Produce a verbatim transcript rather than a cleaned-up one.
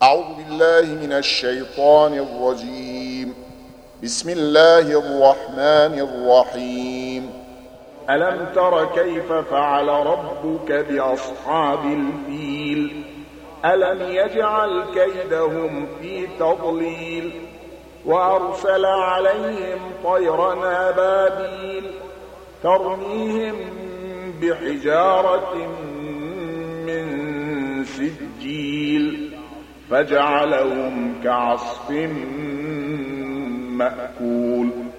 أعوذ بالله من الشيطان الرجيم. بسم الله الرحمن الرحيم. ألم تر كيف فعل ربك بأصحاب الفيل؟ ألم يجعل كيدهم في تضليل وأرسل عليهم طيرا أبابيل ترميهم بحجارة من سجيل فجعلهم كعصف مأكول.